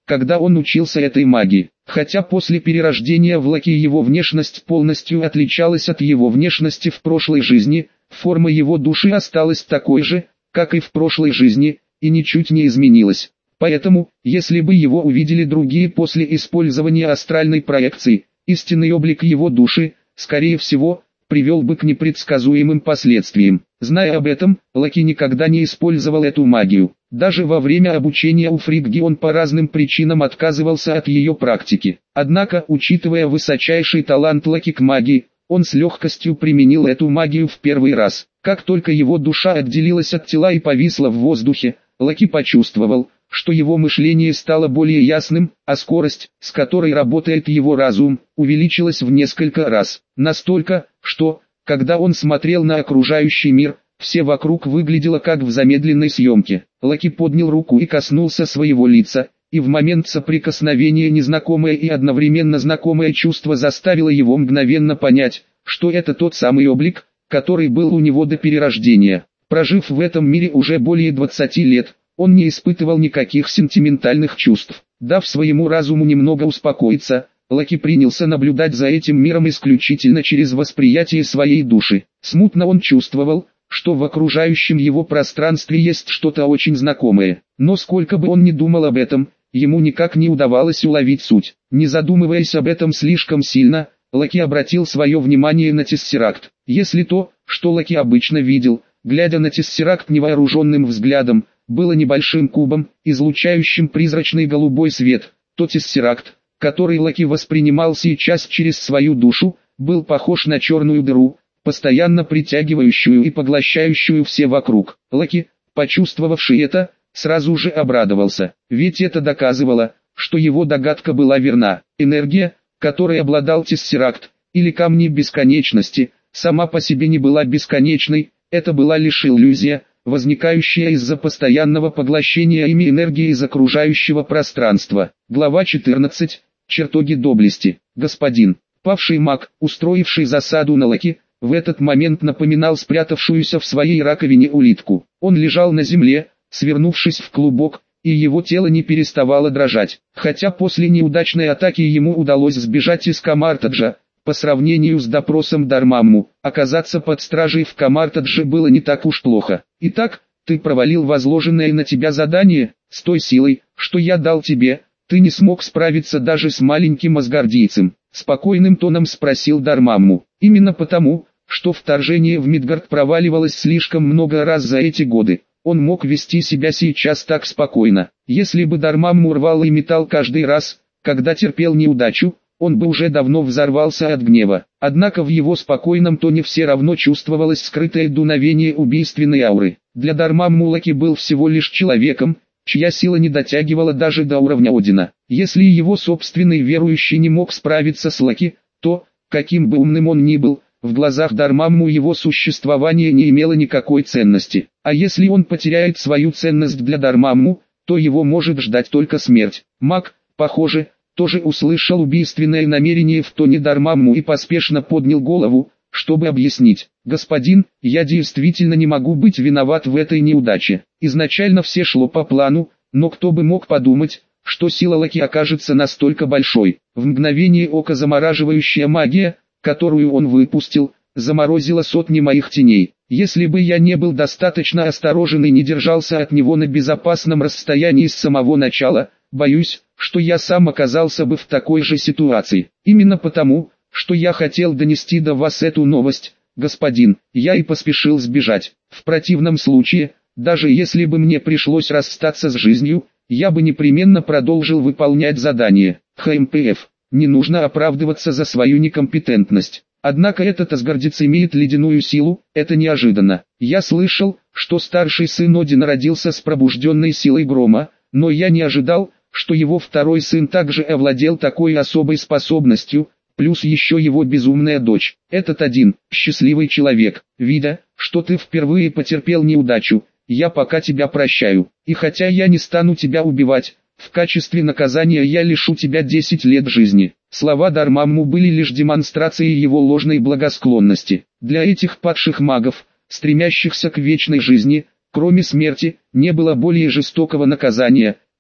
когда он учился этой магии. Хотя после перерождения в Лаки его внешность полностью отличалась от его внешности в прошлой жизни, форма его души осталась такой же, как и в прошлой жизни, и ничуть не изменилась. Поэтому, если бы его увидели другие после использования астральной проекции, истинный облик его души, скорее всего, привел бы к непредсказуемым последствиям. Зная об этом, Лаки никогда не использовал эту магию. Даже во время обучения у Фригги он по разным причинам отказывался от ее практики. Однако, учитывая высочайший талант Лаки к магии, он с легкостью применил эту магию в первый раз. Как только его душа отделилась от тела и повисла в воздухе, Лаки почувствовал, что его мышление стало более ясным, а скорость, с которой работает его разум, увеличилась в несколько раз. Настолько, что, когда он смотрел на окружающий мир, все вокруг выглядело как в замедленной съемке. Лаки поднял руку и коснулся своего лица, и в момент соприкосновения незнакомое и одновременно знакомое чувство заставило его мгновенно понять, что это тот самый облик, который был у него до перерождения. Прожив в этом мире уже более двадцати лет, он не испытывал никаких сентиментальных чувств. Дав своему разуму немного успокоиться, Лаки принялся наблюдать за этим миром исключительно через восприятие своей души. Смутно он чувствовал, что в окружающем его пространстве есть что-то очень знакомое. Но сколько бы он ни думал об этом, ему никак не удавалось уловить суть. Не задумываясь об этом слишком сильно, Лаки обратил свое внимание на Тессеракт. Если то, что Лаки обычно видел, глядя на Тессеракт невооруженным взглядом, было небольшим кубом, излучающим призрачный голубой свет, то Тессеракт, который Лаки воспринимал сейчас через свою душу, был похож на черную дыру, постоянно притягивающую и поглощающую все вокруг. Лаки, почувствовавший это, сразу же обрадовался, ведь это доказывало, что его догадка была верна. Энергия, которой обладал Тессеракт, или камни бесконечности, сама по себе не была бесконечной, это была лишь иллюзия, возникающая из-за постоянного поглощения ими энергии из окружающего пространства. Глава четырнадцать. Чертоги доблести. Господин, павший маг, устроивший засаду на Лаки, в этот момент напоминал спрятавшуюся в своей раковине улитку. Он лежал на земле, свернувшись в клубок, и его тело не переставало дрожать. Хотя после неудачной атаки ему удалось сбежать из Камартаджа, по сравнению с допросом Дармамму, оказаться под стражей в Камартадже было не так уж плохо. Итак, ты провалил возложенное на тебя задание, с той силой, что я дал тебе, ты не смог справиться даже с маленьким асгардийцем. Спокойным тоном спросил Дармамму. Именно потому, что вторжение в Мидгард проваливалось слишком много раз за эти годы, он мог вести себя сейчас так спокойно. Если бы Дармамму рвал и метал каждый раз, когда терпел неудачу, он бы уже давно взорвался от гнева. Однако в его спокойном тоне все равно чувствовалось скрытое дуновение убийственной ауры. Для Дармамму Лаки был всего лишь человеком, чья сила не дотягивала даже до уровня Одина. Если его собственный верующий не мог справиться с Лаки, то, каким бы умным он ни был, в глазах Дармамму его существование не имело никакой ценности. А если он потеряет свою ценность для Дармамму, то его может ждать только смерть. Маг, похоже, тоже услышал убийственное намерение в тоне Дармамму и поспешно поднял голову, чтобы объяснить. «Господин, я действительно не могу быть виноват в этой неудаче. Изначально все шло по плану, но кто бы мог подумать, что сила Лаки окажется настолько большой». В мгновение ока замораживающая магия, которую он выпустил, заморозила сотни моих теней. Если бы я не был достаточно осторожен и не держался от него на безопасном расстоянии с самого начала, боюсь, что я сам оказался бы в такой же ситуации. Именно потому, что я хотел донести до вас эту новость, господин, я и поспешил сбежать. В противном случае, даже если бы мне пришлось расстаться с жизнью, я бы непременно продолжил выполнять задание. ХМПФ. Не нужно оправдываться за свою некомпетентность. Однако этот асгардец имеет ледяную силу, это неожиданно. Я слышал, что старший сын Одина родился с пробужденной силой грома, но я не ожидал, что его второй сын также овладел такой особой способностью, плюс еще его безумная дочь. Этот один, счастливый человек, видя, что ты впервые потерпел неудачу, я пока тебя прощаю. И хотя я не стану тебя убивать, в качестве наказания я лишу тебя десять лет жизни. Слова Дармамму были лишь демонстрацией его ложной благосклонности. Для этих падших магов, стремящихся к вечной жизни, кроме смерти, не было более жестокого наказания,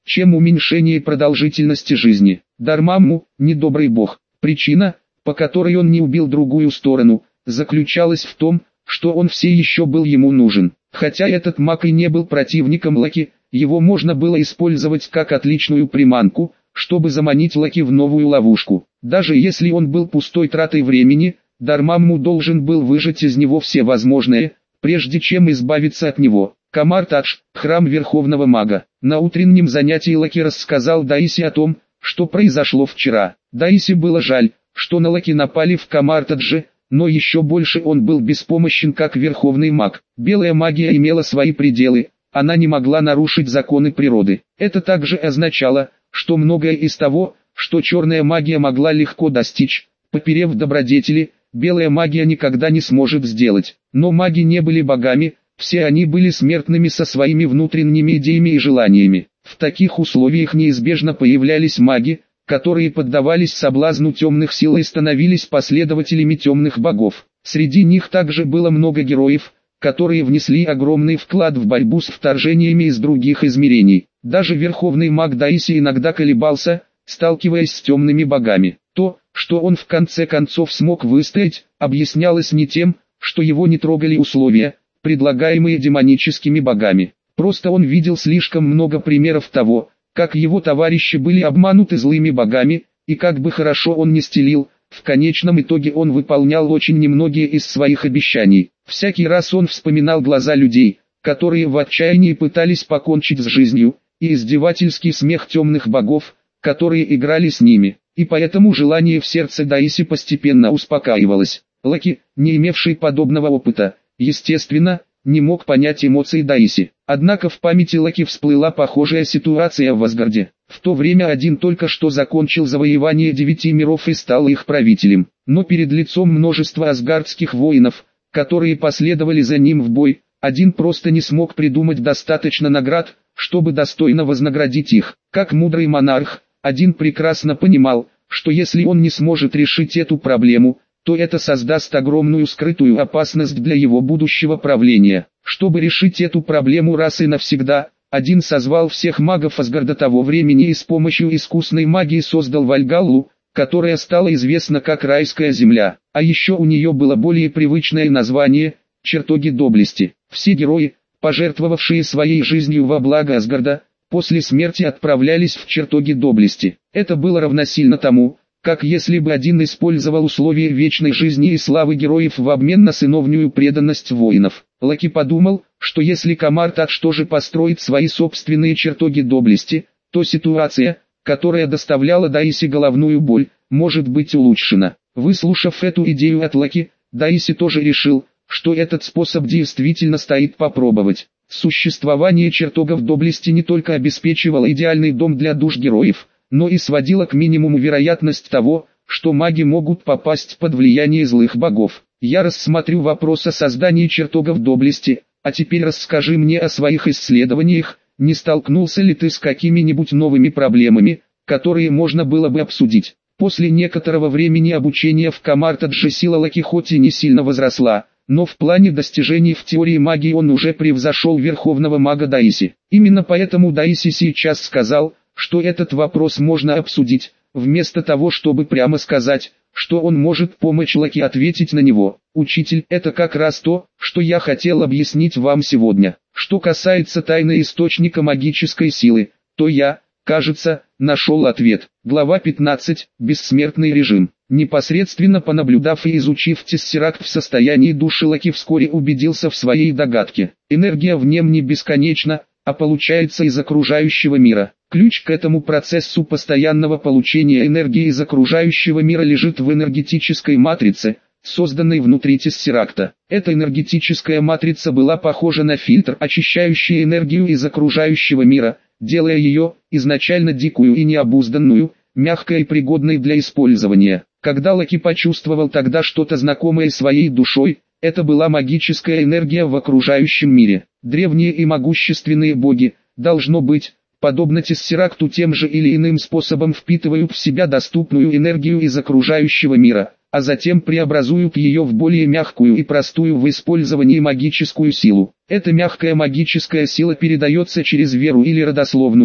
чем уменьшение продолжительности жизни. Дармамму, недобрый бог. Причина, по которой он не убил другую сторону, заключалась в том, что он все еще был ему нужен. Хотя этот маг и не был противником Локи, его можно было использовать как отличную приманку, чтобы заманить Локи в новую ловушку. Даже если он был пустой тратой времени, Дармамму должен был выжать из него все возможное, прежде чем избавиться от него. Камар-Тадж, храм Верховного Мага. На утреннем занятии Локи рассказал Даиси о том, что произошло вчера. Даиси было жаль, что на Локи напали в Камар-Тадже, но еще больше он был беспомощен как Верховный Маг. Белая магия имела свои пределы, она не могла нарушить законы природы. Это также означало, что многое из того, что черная магия могла легко достичь, поперев добродетели, белая магия никогда не сможет сделать. Но маги не были богами, все они были смертными со своими внутренними идеями и желаниями. В таких условиях неизбежно появлялись маги, которые поддавались соблазну темных сил и становились последователями темных богов. Среди них также было много героев, которые внесли огромный вклад в борьбу с вторжениями из других измерений. Даже Верховный Маг Даиси иногда колебался, сталкиваясь с темными богами. То, что он в конце концов смог выстоять, объяснялось не тем, что его не трогали условия, предлагаемые демоническими богами. Просто он видел слишком много примеров того, как его товарищи были обмануты злыми богами, и как бы хорошо он ни стелил, в конечном итоге он выполнял очень немногие из своих обещаний. Всякий раз он вспоминал глаза людей, которые в отчаянии пытались покончить с жизнью, и издевательский смех темных богов, которые играли с ними, и поэтому желание в сердце Даиси постепенно успокаивалось. Локи, не имевший подобного опыта, естественно, не мог понять эмоции Даиси. Однако в памяти Локи всплыла похожая ситуация в Асгарде. В то время один только что закончил завоевание девяти миров и стал их правителем. Но перед лицом множества асгардских воинов, которые последовали за ним в бой, один просто не смог придумать достаточно наград, чтобы достойно вознаградить их. Как мудрый монарх, один прекрасно понимал, что если он не сможет решить эту проблему, то это создаст огромную скрытую опасность для его будущего правления. Чтобы решить эту проблему раз и навсегда, один созвал всех магов Асгарда того времени и с помощью искусной магии создал Вальгаллу, которая стала известна как Райская земля. А еще у нее было более привычное название – Чертоги доблести. Все герои, пожертвовавшие своей жизнью во благо Асгарда, после смерти отправлялись в Чертоги доблести. Это было равносильно тому, как если бы один использовал условия вечной жизни и славы героев в обмен на сыновнюю преданность воинов. Локи подумал, что если Камар-Тадж тоже построит свои собственные чертоги доблести, то ситуация, которая доставляла Даиси головную боль, может быть улучшена. Выслушав эту идею от Локи, Даиси тоже решил, что этот способ действительно стоит попробовать. Существование чертогов доблести не только обеспечивало идеальный дом для душ героев, но и сводило к минимуму вероятность того, что маги могут попасть под влияние злых богов. Я рассмотрю вопрос о создании чертогов доблести, а теперь расскажи мне о своих исследованиях, не столкнулся ли ты с какими-нибудь новыми проблемами, которые можно было бы обсудить. После некоторого времени обучения в Камар-Тадже сила Локи хоть и не сильно возросла, но в плане достижений в теории магии он уже превзошел Верховного Мага Даиси. Именно поэтому Даиси сейчас сказал, что этот вопрос можно обсудить, вместо того чтобы прямо сказать, что он может помочь Локи ответить на него. Учитель, это как раз то, что я хотел объяснить вам сегодня. Что касается тайны источника магической силы, то я, кажется, нашел ответ. Глава пятнадцать. Бессмертный режим. Непосредственно понаблюдав и изучив Тессеракт в состоянии души, Локи вскоре убедился в своей догадке. Энергия в нем не бесконечна, а получается из окружающего мира. Ключ к этому процессу постоянного получения энергии из окружающего мира лежит в энергетической матрице, созданной внутри Тессеракта. Эта энергетическая матрица была похожа на фильтр, очищающий энергию из окружающего мира, делая ее, изначально дикую и необузданную, мягкой и пригодной для использования. Когда Локи почувствовал тогда что-то знакомое своей душой, это была магическая энергия в окружающем мире. Древние и могущественные боги, должно быть, подобно Тессеракту тем же или иным способом впитывают в себя доступную энергию из окружающего мира, а затем преобразуют ее в более мягкую и простую в использовании магическую силу. Эта мягкая магическая сила передается через веру или родословную,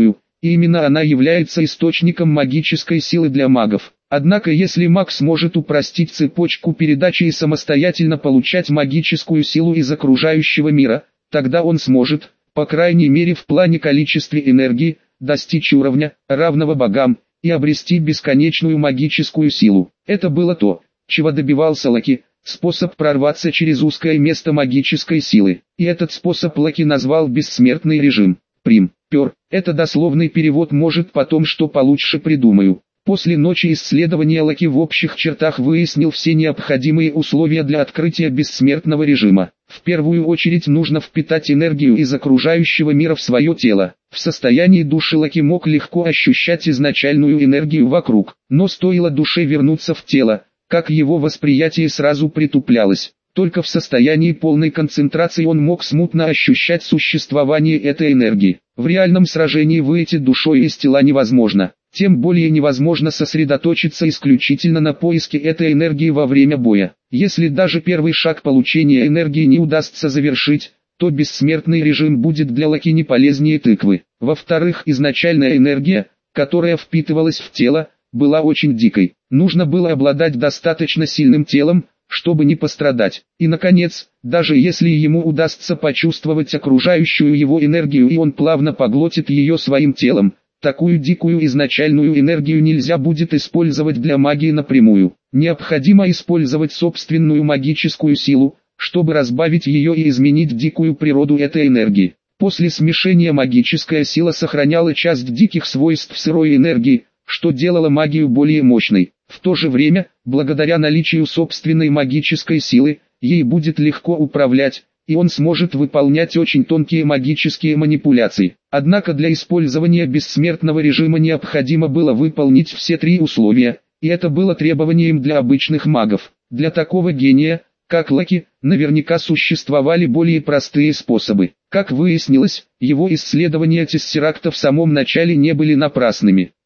и именно она является источником магической силы для магов. Однако если маг сможет упростить цепочку передачи и самостоятельно получать магическую силу из окружающего мира, тогда он сможет, по крайней мере в плане количества энергии, достичь уровня, равного богам, и обрести бесконечную магическую силу. Это было то, чего добивался Локи, способ прорваться через узкое место магической силы. И этот способ Локи назвал бессмертный режим. Прим. Пер. Это дословный перевод, может потом что получше придумаю. После ночи исследования Локи в общих чертах выяснил все необходимые условия для открытия бессмертного режима. В первую очередь нужно впитать энергию из окружающего мира в свое тело. В состоянии души Локи мог легко ощущать изначальную энергию вокруг, но стоило душе вернуться в тело, как его восприятие сразу притуплялось. Только в состоянии полной концентрации он мог смутно ощущать существование этой энергии. В реальном сражении выйти душой из тела невозможно. Тем более невозможно сосредоточиться исключительно на поиске этой энергии во время боя. Если даже первый шаг получения энергии не удастся завершить, то бессмертный режим будет для Локи не полезнее тыквы. Во-вторых, изначальная энергия, которая впитывалась в тело, была очень дикой. Нужно было обладать достаточно сильным телом, чтобы не пострадать. И наконец, даже если ему удастся почувствовать окружающую его энергию и он плавно поглотит ее своим телом, такую дикую изначальную энергию нельзя будет использовать для магии напрямую. Необходимо использовать собственную магическую силу, чтобы разбавить ее и изменить дикую природу этой энергии. После смешения магическая сила сохраняла часть диких свойств сырой энергии, что делало магию более мощной. В то же время, благодаря наличию собственной магической силы, ей будет легко управлять, и он сможет выполнять очень тонкие магические манипуляции. Однако для использования бессмертного режима необходимо было выполнить все три условия, и это было требованием для обычных магов. Для такого гения, как Локи, наверняка существовали более простые способы. Как выяснилось, его исследования тессеракта в самом начале не были напрасными.